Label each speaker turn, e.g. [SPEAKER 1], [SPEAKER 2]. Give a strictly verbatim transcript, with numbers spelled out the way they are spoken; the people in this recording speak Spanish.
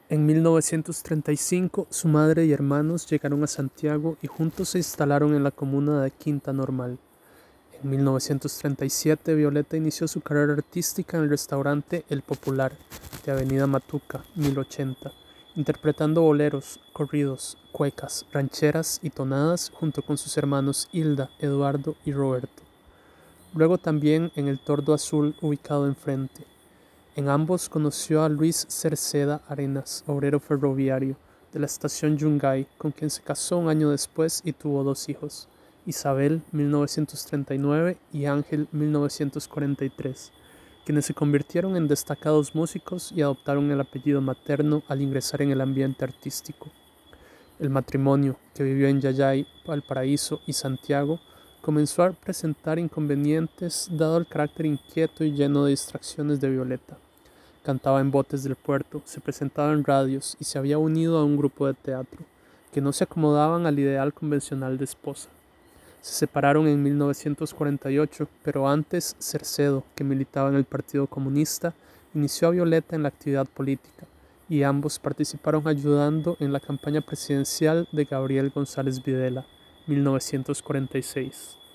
[SPEAKER 1] En mil novecientos treinta y cinco, su madre y hermanos llegaron a Santiago y juntos se instalaron en la comuna de Quinta Normal. En mil novecientos treinta y siete, Violeta inició su carrera artística en el restaurante El Popular, de Avenida Matuca, mil ochenta, interpretando boleros, corridos, cuecas, rancheras y tonadas junto con sus hermanos Hilda, Eduardo y Roberto. Luego también en El Tordo Azul, ubicado enfrente. En ambos conoció a Luis Cerceda Arenas, obrero ferroviario de la estación Yungay, con quien se casó un año después y tuvo dos hijos, Isabel mil novecientos treinta y nueve y Ángel mil novecientos cuarenta y tres, quienes se convirtieron en destacados músicos y adoptaron el apellido materno al ingresar en el ambiente artístico. El matrimonio, que vivió en Yayay, Valparaíso y Santiago, comenzó a presentar inconvenientes dado el carácter inquieto y lleno de distracciones de Violeta. Cantaba en botes del puerto, se presentaba en radios y se había unido a un grupo de teatro, que no se acomodaban al ideal convencional de esposa. Se separaron en mil novecientos cuarenta y ocho, pero antes Cercedo, que militaba en el Partido Comunista, inició a Violeta en la actividad política, y ambos participaron ayudando en la campaña presidencial de Gabriel González Videla, mil novecientos cuarenta y seis.